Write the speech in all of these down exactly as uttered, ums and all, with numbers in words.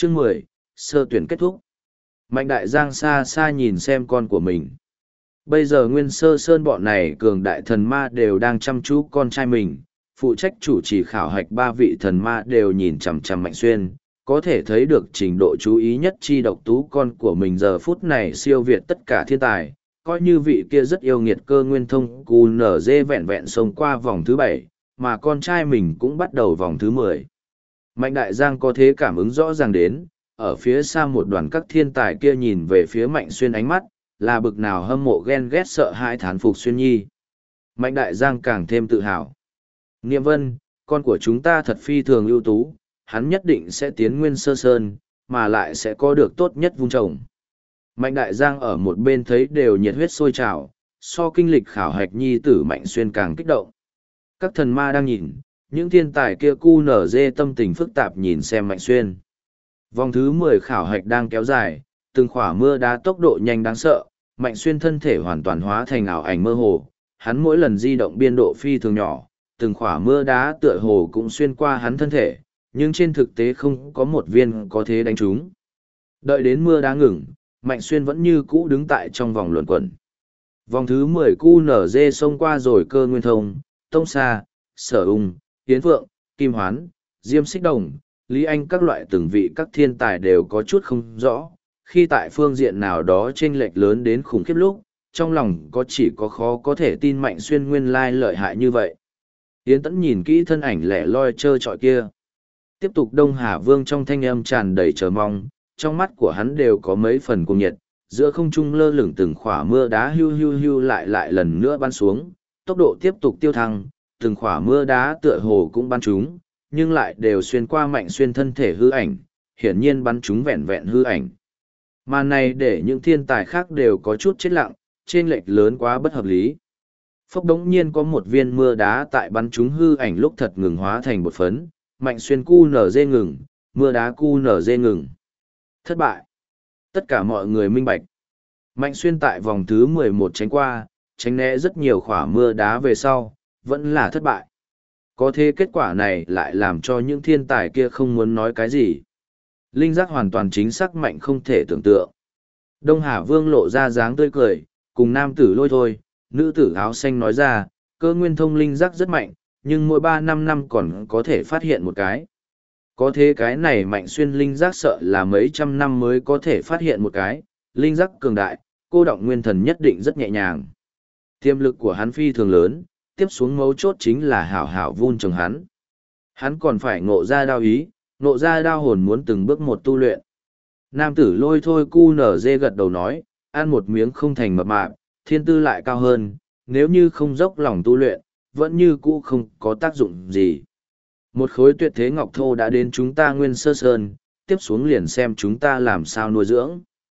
Chương mười, sơ tuyển kết thúc. Mạnh Đại Giang xa xa nhìn xem con của mình. Bây giờ Nguyên Sơ Sơn bọn này cường đại thần ma đều đang chăm chú con trai mình, phụ trách chủ trì khảo hạch ba vị thần ma đều nhìn chằm chằm Mạnh Xuyên, có thể thấy được trình độ chú ý nhất chi độc tú con của mình giờ phút này siêu việt tất cả thiên tài, coi như vị kia rất yêu nghiệt cơ nguyên thông cù nở dê vẹn vẹn xông qua vòng thứ bảy, mà con trai mình cũng bắt đầu vòng thứ mười. Mạnh Đại Giang có thế cảm ứng rõ ràng đến, ở phía xa một đoàn các thiên tài kia nhìn về phía Mạnh Xuyên ánh mắt, là bực nào hâm mộ ghen ghét sợ hãi thán phục Xuyên Nhi. Mạnh Đại Giang càng thêm tự hào. Niệm Vân, con của chúng ta thật phi thường ưu tú, hắn nhất định sẽ tiến Nguyên Sơ Sơn, mà lại sẽ có được tốt nhất vung trồng. Mạnh Đại Giang ở một bên thấy đều nhiệt huyết sôi trào, so kinh lịch khảo hạch nhi tử Mạnh Xuyên càng kích động. Các thần ma đang nhìn, những thiên tài kia cu nở dê tâm tình phức tạp nhìn xem Mạnh Xuyên. Vòng thứ mười khảo hạch đang kéo dài, từng khỏa mưa đá tốc độ nhanh đáng sợ, Mạnh Xuyên thân thể hoàn toàn hóa thành ảo ảnh mơ hồ, hắn mỗi lần di động biên độ phi thường nhỏ, từng khỏa mưa đá tựa hồ cũng xuyên qua hắn thân thể, nhưng trên thực tế không có một viên có thể đánh trúng. Đợi đến mưa đá ngừng, Mạnh Xuyên vẫn như cũ đứng tại trong vòng luẩn quẩn. Vòng thứ mười cu nở dê xông qua rồi cơ nguyên thông, tông sa, sở ung, tiến phượng, kim hoán, diêm xích đồng, lý anh các loại từng vị các thiên tài đều có chút không rõ. Khi tại phương diện nào đó chênh lệch lớn đến khủng khiếp lúc, trong lòng có chỉ có khó có thể tin Mạnh Xuyên nguyên lai lợi hại như vậy. Yến Tẫn nhìn kỹ thân ảnh lẻ loi trơ trọi kia. Tiếp tục Đông Hà Vương trong thanh âm tràn đầy chờ mong, trong mắt của hắn đều có mấy phần cuồng nhiệt, giữa không trung lơ lửng từng khỏa mưa đá hưu hưu hưu lại lại lần nữa bắn xuống, tốc độ tiếp tục tiêu thăng, từng khỏa mưa đá tựa hồ cũng bắn trúng, nhưng lại đều xuyên qua Mạnh Xuyên thân thể hư ảnh, hiển nhiên bắn trúng vẹn vẹn hư ảnh. Màn này để những thiên tài khác đều có chút chết lặng, chênh lệch lớn quá bất hợp lý. Phốc đống nhiên có một viên mưa đá tại bắn trúng hư ảnh lúc thật ngừng hóa thành bột phấn, Mạnh Xuyên cu nở dê ngừng, mưa đá cu nở dê ngừng. Thất bại. Tất cả mọi người minh bạch. Mạnh Xuyên tại vòng thứ mười một tránh qua, tránh né rất nhiều khỏa mưa đá về sau, vẫn là thất bại. Có thế kết quả này lại làm cho những thiên tài kia không muốn nói cái gì. Linh giác hoàn toàn chính xác mạnh không thể tưởng tượng. Đông Hà Vương lộ ra dáng tươi cười, cùng nam tử Lôi Thôi, nữ tử áo xanh nói ra, cơ nguyên thông linh giác rất mạnh, nhưng mỗi ba năm năm còn có thể phát hiện một cái. Có thế cái này Mạnh Xuyên linh giác sợ là mấy trăm năm mới có thể phát hiện một cái, linh giác cường đại, cô động nguyên thần nhất định rất nhẹ nhàng. Tiềm lực của hắn phi thường lớn, tiếp xuống mấu chốt chính là hảo hảo vun trồng hắn. Hắn còn phải ngộ ra đao ý, ngộ ra đao hồn muốn từng bước một tu luyện. Nam tử Lôi Thôi cu nở dê gật đầu nói, ăn một miếng không thành mập mạp, thiên tư lại cao hơn, nếu như không dốc lòng tu luyện, vẫn như cũ không có tác dụng gì. Một khối tuyệt thế ngọc thô đã đến chúng ta Nguyên Sơ Sơn, tiếp xuống liền xem chúng ta làm sao nuôi dưỡng.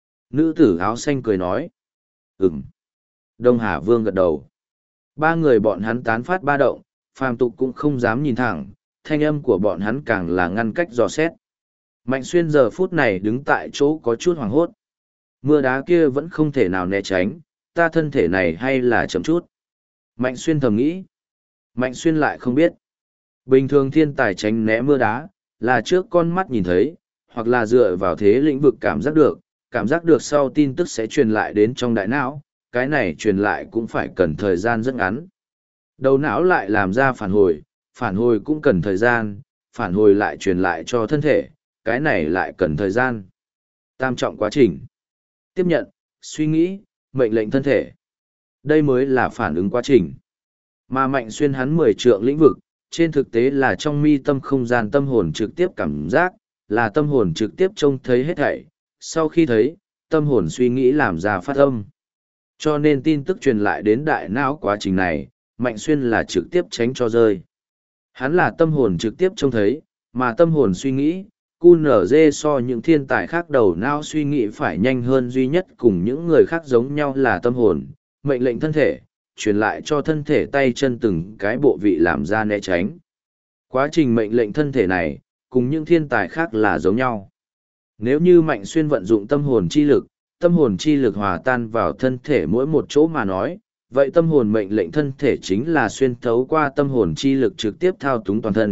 Nữ tử áo xanh cười nói. Ừm. Đông Hà Vương gật đầu. Ba người bọn hắn tán phát ba động, phàm tục cũng không dám nhìn thẳng, thanh âm của bọn hắn càng là ngăn cách dò xét. Mạnh Xuyên giờ phút này đứng tại chỗ có chút hoảng hốt. Mưa đá kia vẫn không thể nào né tránh, ta thân thể này hay là chậm chút. Mạnh Xuyên thầm nghĩ. Mạnh Xuyên lại không biết. Bình thường thiên tài tránh né mưa đá, là trước con mắt nhìn thấy, hoặc là dựa vào thế lĩnh vực cảm giác được, cảm giác được sau tin tức sẽ truyền lại đến trong đại não, cái này truyền lại cũng phải cần thời gian rất ngắn. Đầu não lại làm ra phản hồi, phản hồi cũng cần thời gian, phản hồi lại truyền lại cho thân thể, cái này lại cần thời gian. Tam trọng quá trình. Tiếp nhận, suy nghĩ, mệnh lệnh thân thể. Đây mới là phản ứng quá trình. Mà Mạnh Xuyên hắn mười trượng lĩnh vực, trên thực tế là trong mi tâm không gian tâm hồn trực tiếp cảm giác, là tâm hồn trực tiếp trông thấy hết thảy, sau khi thấy, tâm hồn suy nghĩ làm ra phát âm. Cho nên tin tức truyền lại đến đại não quá trình này, Mạnh Xuyên là trực tiếp tránh cho rơi. Hắn là tâm hồn trực tiếp trông thấy, mà tâm hồn suy nghĩ, cu nở dê so những thiên tài khác đầu não suy nghĩ phải nhanh hơn duy nhất cùng những người khác giống nhau là tâm hồn, mệnh lệnh thân thể, truyền lại cho thân thể tay chân từng cái bộ vị làm ra né tránh. Quá trình mệnh lệnh thân thể này, cùng những thiên tài khác là giống nhau. Nếu như Mạnh Xuyên vận dụng tâm hồn chi lực, tâm hồn chi lực hòa tan vào thân thể mỗi một chỗ mà nói, vậy tâm hồn mệnh lệnh thân thể chính là xuyên thấu qua tâm hồn chi lực trực tiếp thao túng toàn thân,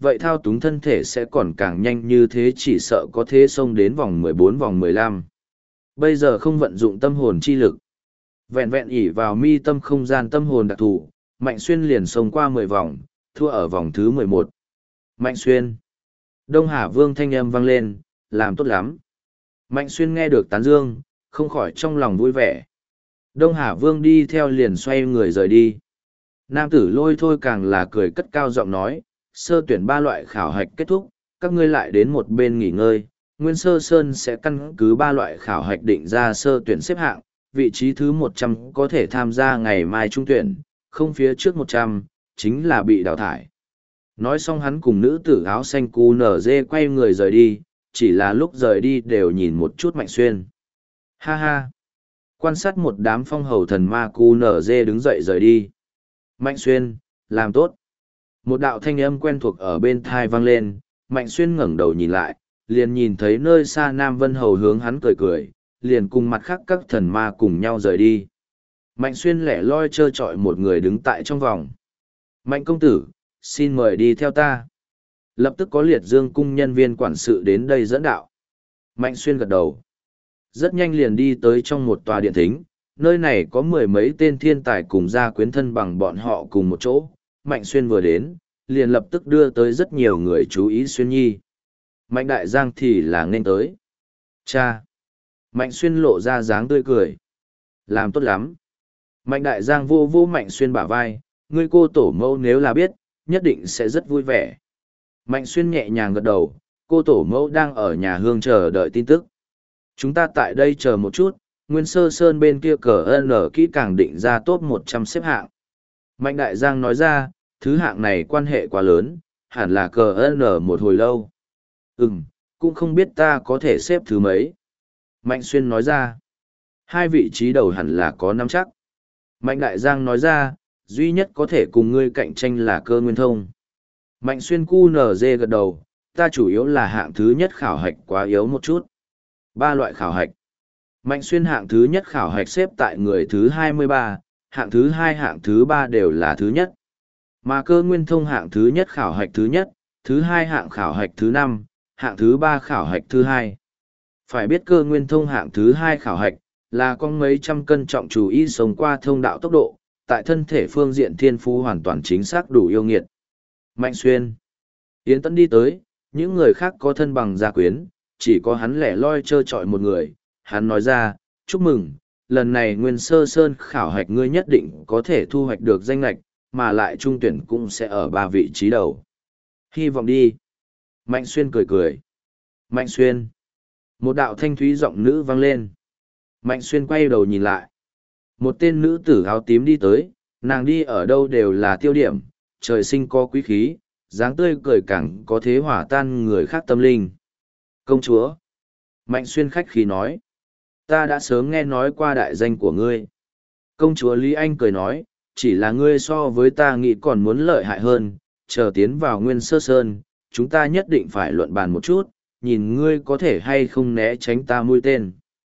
vậy thao túng thân thể sẽ còn càng nhanh như thế, chỉ sợ có thế xông đến vòng mười bốn vòng mười lăm. Bây giờ không vận dụng tâm hồn chi lực. Vẹn vẹn ỉ vào mi tâm không gian tâm hồn đặc thù, Mạnh Xuyên liền xông qua mười vòng, thua ở vòng thứ mười một. Mạnh Xuyên. Đông Hà Vương thanh âm vang lên, làm tốt lắm. Mạnh Xuyên nghe được tán dương, không khỏi trong lòng vui vẻ. Đông Hà Vương đi theo liền xoay người rời đi. Nam tử Lôi Thôi càng là cười cất cao giọng nói, sơ tuyển ba loại khảo hạch kết thúc, các ngươi lại đến một bên nghỉ ngơi. Nguyên Sơ Sơn sẽ căn cứ ba loại khảo hạch định ra sơ tuyển xếp hạng, vị trí thứ một trăm có thể tham gia ngày mai trung tuyển, không phía trước một trăm, chính là bị đào thải. Nói xong hắn cùng nữ tử áo xanh cu nở dê quay người rời đi, chỉ là lúc rời đi đều nhìn một chút Mạnh Xuyên. Ha ha! Quan sát một đám phong hầu thần ma cu nở dê đứng dậy rời đi. Mạnh Xuyên, làm tốt! Một đạo thanh âm quen thuộc ở bên thai vang lên, Mạnh Xuyên ngẩng đầu nhìn lại, liền nhìn thấy nơi xa Nam Vân Hầu hướng hắn cười cười, liền cùng mặt khác các thần ma cùng nhau rời đi. Mạnh Xuyên lẻ loi trơ trọi một người đứng tại trong vòng. Mạnh công tử, xin mời đi theo ta. Lập tức có Liệt Dương cung nhân viên quản sự đến đây dẫn đạo. Mạnh Xuyên gật đầu. Rất nhanh liền đi tới trong một tòa điện thính, nơi này có mười mấy tên thiên tài cùng gia quyến thân bằng bọn họ cùng một chỗ. Mạnh Xuyên vừa đến, liền lập tức đưa tới rất nhiều người chú ý Xuyên Nhi. Mạnh Đại Giang thì là nên tới. Cha! Mạnh Xuyên lộ ra dáng tươi cười. Làm tốt lắm. Mạnh Đại Giang vô vô Mạnh Xuyên bả vai, ngươi cô tổ mẫu nếu là biết, nhất định sẽ rất vui vẻ. Mạnh Xuyên nhẹ nhàng gật đầu, cô tổ mẫu đang ở nhà hương chờ đợi tin tức. Chúng ta tại đây chờ một chút, Nguyên Sơ Sơn bên kia cờ ân ở kỹ càng định ra top một trăm xếp hạng. Mạnh Đại Giang nói ra, thứ hạng này quan hệ quá lớn, hẳn là cờ ân ở một hồi lâu. Ừm, cũng không biết ta có thể xếp thứ mấy. Mạnh Xuyên nói ra, hai vị trí đầu hẳn là có nắm chắc. Mạnh Đại Giang nói ra, duy nhất có thể cùng ngươi cạnh tranh là Cơ Nguyên Thông. Mạnh Xuyên cu nở dê gật đầu, ta chủ yếu là hạng thứ nhất khảo hạch quá yếu một chút. Ba loại khảo hạch. Mạnh Xuyên hạng thứ nhất khảo hạch xếp tại người thứ hai mươi ba, hạng thứ hai hạng thứ ba đều là thứ nhất. Mà Cơ Nguyên Thông hạng thứ nhất khảo hạch thứ nhất, thứ hai hạng khảo hạch thứ năm, hạng thứ ba khảo hạch thứ hai. Phải biết Cơ Nguyên Thông hạng thứ hai khảo hạch, là con mấy trăm cân trọng chủ y sống qua thông đạo tốc độ, tại thân thể phương diện thiên phú hoàn toàn chính xác đủ yêu nghiệt. Mạnh Xuyên. Yến Tấn đi tới, những người khác có thân bằng gia quyến, chỉ có hắn lẻ loi trơ trọi một người. Hắn nói ra, chúc mừng, lần này Nguyên Sơ Sơn khảo hạch ngươi nhất định có thể thu hoạch được danh lạch, mà lại trung tuyển cũng sẽ ở ba vị trí đầu. Hy vọng đi. Mạnh Xuyên cười cười. Mạnh Xuyên. Một đạo thanh thúy giọng nữ vang lên. Mạnh Xuyên quay đầu nhìn lại. Một tên nữ tử áo tím đi tới, nàng đi ở đâu đều là tiêu điểm, trời sinh có quý khí, dáng tươi cười càng có thế hỏa tan người khác tâm linh. Công chúa. Mạnh Xuyên khách khí nói. Ta đã sớm nghe nói qua đại danh của ngươi. Công chúa Lý Anh cười nói, chỉ là ngươi so với ta nghĩ còn muốn lợi hại hơn, chờ tiến vào Nguyên Sơ Sơn, chúng ta nhất định phải luận bàn một chút, nhìn ngươi có thể hay không né tránh ta mũi tên.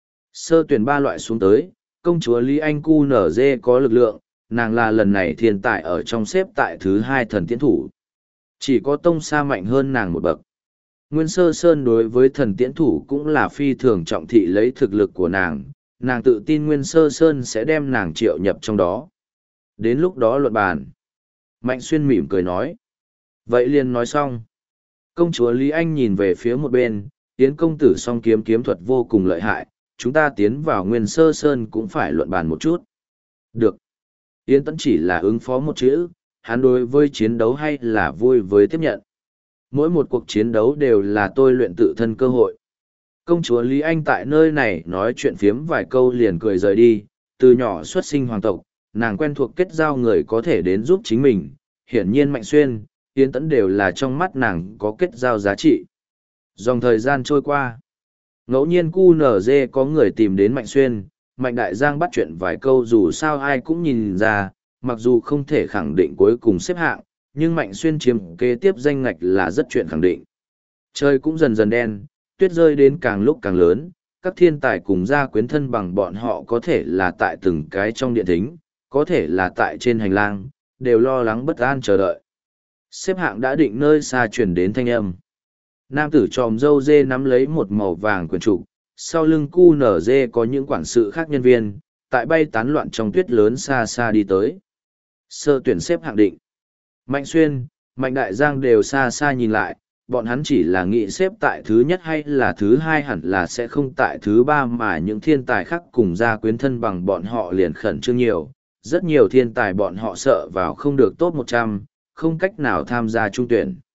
Sơ tuyển ba loại xuống tới, công chúa Lý Anh cu nở dê có lực lượng, nàng là lần này thiên tài ở trong xếp tại thứ hai thần tiễn thủ. Chỉ có Tông Sa mạnh hơn nàng một bậc. Nguyên Sơ Sơn đối với thần tiễn thủ cũng là phi thường trọng thị lấy thực lực của nàng, nàng tự tin Nguyên Sơ Sơn sẽ đem nàng triệu nhập trong đó. Đến lúc đó luận bàn. Mạnh Xuyên mỉm cười nói. Vậy liền nói xong. Công chúa Lý Anh nhìn về phía một bên, Yến công tử song kiếm kiếm thuật vô cùng lợi hại, chúng ta tiến vào Nguyên Sơ Sơn cũng phải luận bàn một chút. Được. Yến Tấn chỉ là ứng phó một chữ, hắn đối với chiến đấu hay là vui với tiếp nhận. Mỗi một cuộc chiến đấu đều là tôi luyện tự thân cơ hội. Công chúa Lý Anh tại nơi này nói chuyện phiếm vài câu liền cười rời đi, từ nhỏ xuất sinh hoàng tộc, nàng quen thuộc kết giao người có thể đến giúp chính mình, hiển nhiên Mạnh Xuyên, Yến Tấn đều là trong mắt nàng có kết giao giá trị. Dòng thời gian trôi qua, ngẫu nhiên cu nở dê có người tìm đến Mạnh Xuyên, Mạnh Đại Giang bắt chuyện vài câu dù sao ai cũng nhìn ra, mặc dù không thể khẳng định cuối cùng xếp hạng, nhưng Mạnh Xuyên chiếm kế tiếp danh ngạch là rất chuyện khẳng định. Trời cũng dần dần đen, tuyết rơi đến càng lúc càng lớn, các thiên tài cùng gia quyến thân bằng bọn họ có thể là tại từng cái trong điện thính, có thể là tại trên hành lang, đều lo lắng bất an chờ đợi. Xếp hạng đã định nơi xa truyền đến thanh âm. Nam tử tròm râu dê nắm lấy một màu vàng quyển trục, sau lưng cu nở dê có những quản sự khác nhân viên, tại bay tán loạn trong tuyết lớn xa xa đi tới. Sơ tuyển xếp hạng định. Mạnh Xuyên, Mạnh Đại Giang đều xa xa nhìn lại, bọn hắn chỉ là nghĩ xếp tại thứ nhất hay là thứ hai hẳn là sẽ không tại thứ ba mà những thiên tài khác cùng ra quyến thân bằng bọn họ liền khẩn trương nhiều. Rất nhiều thiên tài bọn họ sợ vào không được top một trăm, không cách nào tham gia trung tuyển.